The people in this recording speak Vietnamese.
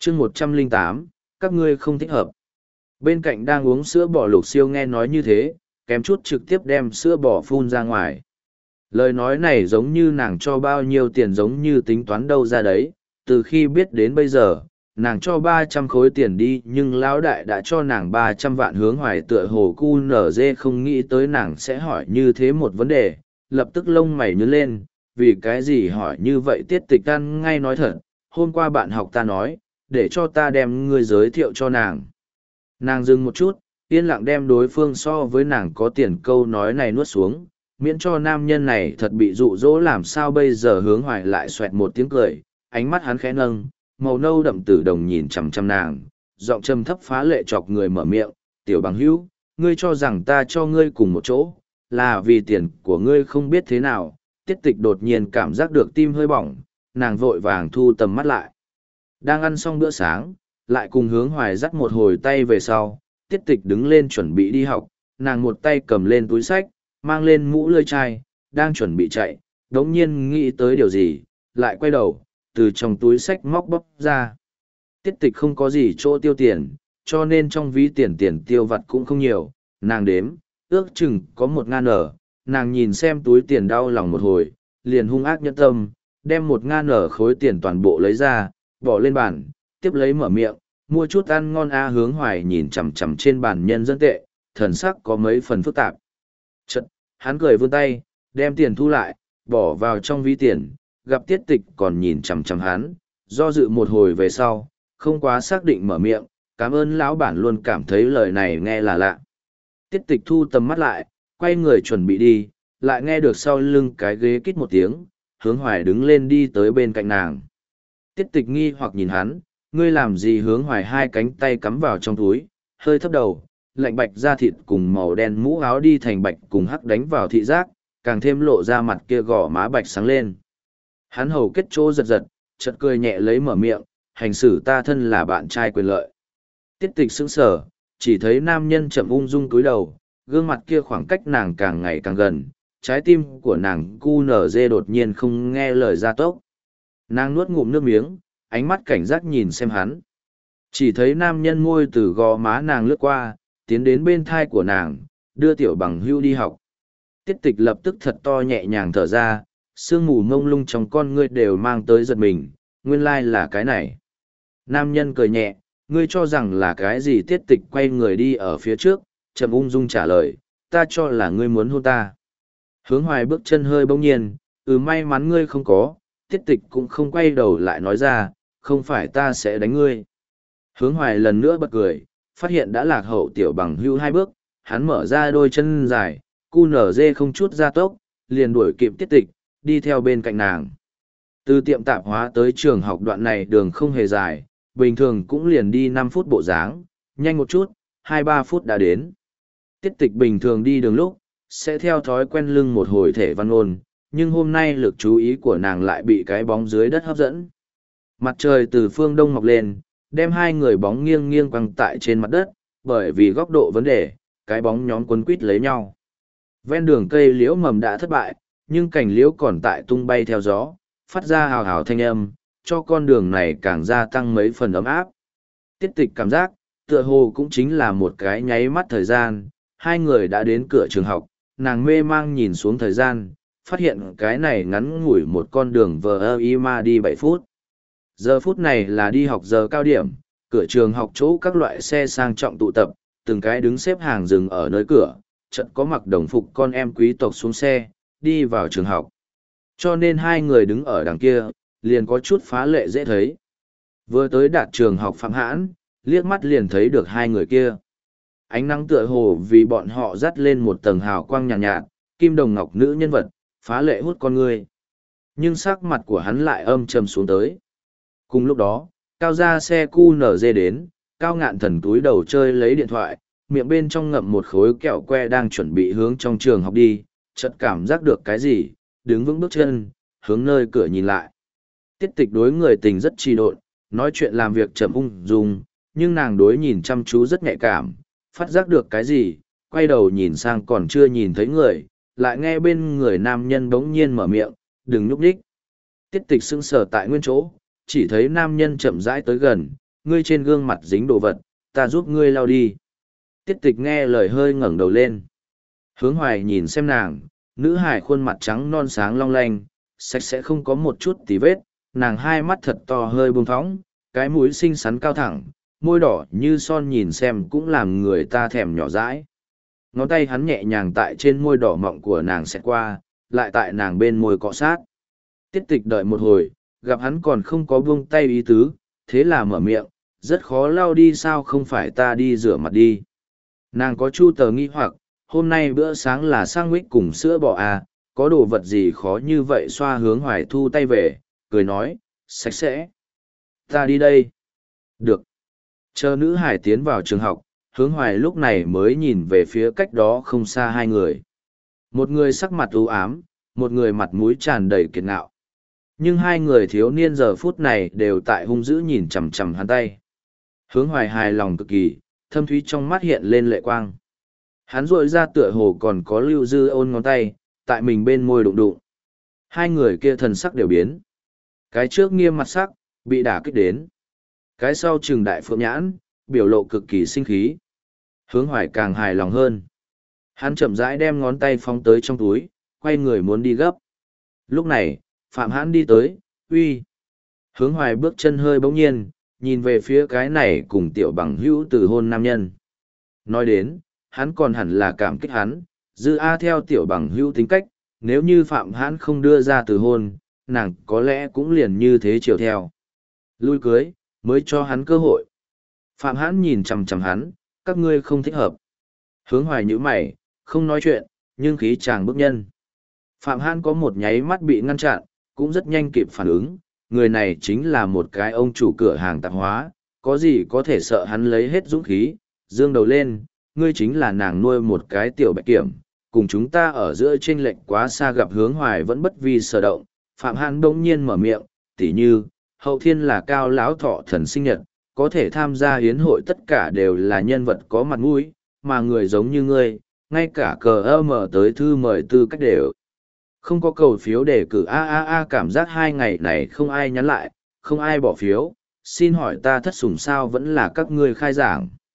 chương 108, các ngươi không thích hợp. Bên cạnh đang uống sữa bò Lục Siêu nghe nói như thế, kém chút trực tiếp đem sữa bò phun ra ngoài. Lời nói này giống như nàng cho bao nhiêu tiền giống như tính toán đâu ra đấy, từ khi biết đến bây giờ, nàng cho 300 khối tiền đi nhưng lão đại đã cho nàng 300 vạn. Hướng Hoài tựa hồ cu nở dê không nghĩ tới nàng sẽ hỏi như thế một vấn đề, lập tức lông mày nhướng lên, vì cái gì hỏi như vậy. Tiết Tịch ăn ngay nói thật, hôm qua bạn học ta nói, để cho ta đem ngươi giới thiệu cho nàng. Nàng dừng một chút, yên lặng đem đối phương so với nàng có tiền câu nói này nuốt xuống, miễn cho nam nhân này thật bị dụ dỗ. Làm sao bây giờ? Hướng Hoài lại xoẹt một tiếng cười, ánh mắt hắn khẽ nâng, màu nâu đậm tử đồng nhìn chằm chằm nàng, giọng trầm thấp phá lệ chọc người mở miệng, tiểu bằng hữu, ngươi cho rằng ta cho ngươi cùng một chỗ, là vì tiền của ngươi không biết thế nào. Tiết Tịch đột nhiên cảm giác được tim hơi bỏng, nàng vội vàng thu tầm mắt lại. Đang ăn xong bữa sáng, lại cùng Hướng Hoài dắt một hồi tay về sau, Tiết Tịch đứng lên chuẩn bị đi học, nàng một tay cầm lên túi sách, mang lên mũ lưỡi chai, đang chuẩn bị chạy, đống nhiên nghĩ tới điều gì, lại quay đầu, từ trong túi sách móc bóp ra. Tiết Tịch không có gì chỗ tiêu tiền, cho nên trong ví tiền tiêu vặt cũng không nhiều, nàng đếm, ước chừng có 1.000 ở, nàng nhìn xem túi tiền đau lòng một hồi, liền hung ác nhẫn tâm, đem 1.000 ở khối tiền toàn bộ lấy ra, bỏ lên bàn, tiếp lấy mở miệng, mua chút ăn ngon a. Hướng Hoài nhìn chằm chằm trên bàn nhân dân tệ, thần sắc có mấy phần phức tạp. Chật, hắn cười vươn tay, đem tiền thu lại, bỏ vào trong ví tiền, gặp Tiết Tịch còn nhìn chằm chằm hắn, do dự một hồi về sau, không quá xác định mở miệng, cảm ơn lão bản. Luôn cảm thấy lời này nghe là lạ. Tiết Tịch thu tầm mắt lại, quay người chuẩn bị đi, lại nghe được sau lưng cái ghế kít một tiếng, Hướng Hoài đứng lên đi tới bên cạnh nàng. Tiết Tịch nghi hoặc nhìn hắn, ngươi làm gì? Hướng Hoài hai cánh tay cắm vào trong túi, hơi thấp đầu, lạnh bạch da thịt cùng màu đen mũ áo đi thành bạch cùng hắc đánh vào thị giác, càng thêm lộ ra mặt kia gò má bạch sáng lên. Hắn hầu kết chỗ giật giật, chợt cười nhẹ lấy mở miệng, hành xử ta thân là bạn trai quyền lợi. Tiết Tịch sững sờ, chỉ thấy nam nhân chậm ung dung cúi đầu, gương mặt kia khoảng cách nàng càng ngày càng gần, trái tim của nàng cu nở dê đột nhiên không nghe lời gia tốc. Nàng nuốt ngụm nước miếng, ánh mắt cảnh giác nhìn xem hắn. Chỉ thấy nam nhân môi từ gò má nàng lướt qua, tiến đến bên thai của nàng, đưa tiểu bằng hưu đi học. Tiết Tịch lập tức thật to nhẹ nhàng thở ra, sương mù mông lung trong con ngươi đều mang tới giật mình, nguyên lai là cái này. Nam nhân cười nhẹ, ngươi cho rằng là cái gì? Tiết Tịch quay người đi ở phía trước, chậm ung dung trả lời, ta cho là ngươi muốn hôn ta. Hướng Hoài bước chân hơi bỗng nhiên, may mắn ngươi không có. Tiết Tịch cũng không quay đầu lại nói ra, không phải ta sẽ đánh ngươi. Hướng Hoài lần nữa bật cười, phát hiện đã lạc hậu tiểu bằng hưu 2 bước, hắn mở ra đôi chân dài, cu nở dê không chút gia tốc, liền đuổi kịp Tiết Tịch, đi theo bên cạnh nàng. Từ tiệm tạp hóa tới trường học đoạn này đường không hề dài, bình thường cũng liền đi 5 phút bộ dáng, nhanh một chút, 2-3 phút đã đến. Tiết Tịch bình thường đi đường lúc, sẽ theo thói quen lưng một hồi thể văn ôn, nhưng hôm nay lực chú ý của nàng lại bị cái bóng dưới đất hấp dẫn. Mặt trời từ phương đông mọc lên, đem hai người bóng nghiêng nghiêng quăng tại trên mặt đất, bởi vì góc độ vấn đề, cái bóng nhóm quấn quít lấy nhau. Ven đường cây liễu mầm đã thất bại, nhưng cành liễu còn tại tung bay theo gió, phát ra hào hào thanh âm, cho con đường này càng gia tăng mấy phần ấm áp. Tiết Tịch cảm giác, tựa hồ cũng chính là một cái nháy mắt thời gian, hai người đã đến cửa trường học, nàng mê mang nhìn xuống thời gian, phát hiện cái này ngắn ngủi một con đường vờ mà đi 7 phút. Giờ phút này là đi học giờ cao điểm, cửa trường học chỗ các loại xe sang trọng tụ tập, từng cái đứng xếp hàng dừng ở nơi cửa, chợt có mặc đồng phục con em quý tộc xuống xe, đi vào trường học. Cho nên hai người đứng ở đằng kia, liền có chút phá lệ dễ thấy. Vừa tới đạt trường học Phạm Hãn, liếc mắt liền thấy được hai người kia. Ánh nắng tựa hồ vì bọn họ dắt lên một tầng hào quang nhàn nhạt, kim đồng ngọc nữ nhân vật, phá lệ hút con người. Nhưng sắc mặt của hắn lại âm trầm xuống tới. Cùng lúc đó, Cao ra xe QNZ đến, Cao Ngạn Thần túi đầu chơi lấy điện thoại, miệng bên trong ngậm một khối kẹo que đang chuẩn bị hướng trong trường học đi, chợt cảm giác được cái gì, đứng vững bước chân, hướng nơi cửa nhìn lại. Tiết Tịch đối người tình rất trì độn, nói chuyện làm việc chậm ung dung, nhưng nàng đối nhìn chăm chú rất nhạy cảm, phát giác được cái gì, quay đầu nhìn sang còn chưa nhìn thấy người, lại nghe bên người nam nhân bỗng nhiên mở miệng, đừng nhúc nhích. Tiết Tịch sững sờ tại nguyên chỗ, chỉ thấy nam nhân chậm rãi tới gần, ngươi trên gương mặt dính đồ vật, ta giúp ngươi lau đi. Tiết tịch nghe lời hơi ngẩng đầu lên. Hướng Hoài nhìn xem nàng, nữ hài khuôn mặt trắng non sáng long lanh, sạch sẽ không có một chút tí vết, nàng hai mắt thật to hơi buông thõng, cái mũi xinh xắn cao thẳng, môi đỏ như son nhìn xem cũng làm người ta thèm nhỏ dãi. Ngón tay hắn nhẹ nhàng tại trên môi đỏ mọng của nàng xẹt qua, lại tại nàng bên môi cọ sát. Tiết tịch đợi một hồi, gặp hắn còn không có buông tay ý tứ, thế là mở miệng, rất khó lau đi sao không phải ta đi rửa mặt đi. Nàng có chu tờ nghi hoặc, hôm nay bữa sáng là sang mít cùng sữa bò à, có đồ vật gì khó như vậy. Xoa Hướng Hoài thu tay về, cười nói, sạch sẽ. Ta đi đây. Được. Chờ nữ hải tiến vào trường học, Hướng Hoài lúc này mới nhìn về phía cách đó không xa hai người. Một người sắc mặt u ám, một người mặt mũi tràn đầy kiệt ngạo. Nhưng hai người thiếu niên giờ phút này đều tại hung dữ nhìn chằm chằm hắn tay. Hướng Hoài hài lòng cực kỳ, thâm thúy trong mắt hiện lên lệ quang. Hắn rội ra tựa hồ còn có lưu dư ôn ngón tay, tại mình bên môi đụng đụng. Hai người kia thần sắc đều biến. Cái trước nghiêm mặt sắc, bị đả kích đến. Cái sau trừng đại phượng nhãn, biểu lộ cực kỳ sinh khí. Hướng Hoài càng hài lòng hơn. Hắn chậm rãi đem ngón tay phóng tới trong túi, quay người muốn đi gấp. Lúc này, Phạm Hãn đi tới, uy. Hướng Hoài bước chân hơi bỗng nhiên, nhìn về phía cái này cùng tiểu bằng hữu từ hôn nam nhân. Nói đến, hắn còn hẳn là cảm kích hắn, dư A theo tiểu bằng hữu tính cách, nếu như Phạm Hãn không đưa ra từ hôn, nàng có lẽ cũng liền như thế chiều theo. Lui cưới, mới cho hắn cơ hội. Phạm Hãn nhìn chằm chằm hắn, các ngươi không thích hợp. Hướng Hoài nhíu mày, không nói chuyện, nhưng khí chàng bước nhân. Phạm Hãn có một nháy mắt bị ngăn chặn, cũng rất nhanh kịp phản ứng, người này chính là một cái ông chủ cửa hàng tạp hóa, có gì có thể sợ hắn lấy hết dũng khí, dương đầu lên, ngươi chính là nàng nuôi một cái tiểu bạch kiểm, cùng chúng ta ở giữa chênh lệch quá xa. Gặp Hướng Hoài vẫn bất vi sở động, Phạm Hãn bỗng nhiên mở miệng, tỉ như, hậu thiên là cao lão thọ thần sinh nhật, có thể tham gia hiến hội tất cả đều là nhân vật có mặt mũi, mà người giống như ngươi, ngay cả cờ mở tới thư mời tư cách đều không có cầu phiếu đề cử. Cảm giác 2 ngày này không ai nhắn lại, không ai bỏ phiếu, xin hỏi ta thất sủng sao vẫn là các ngươi khai giảng.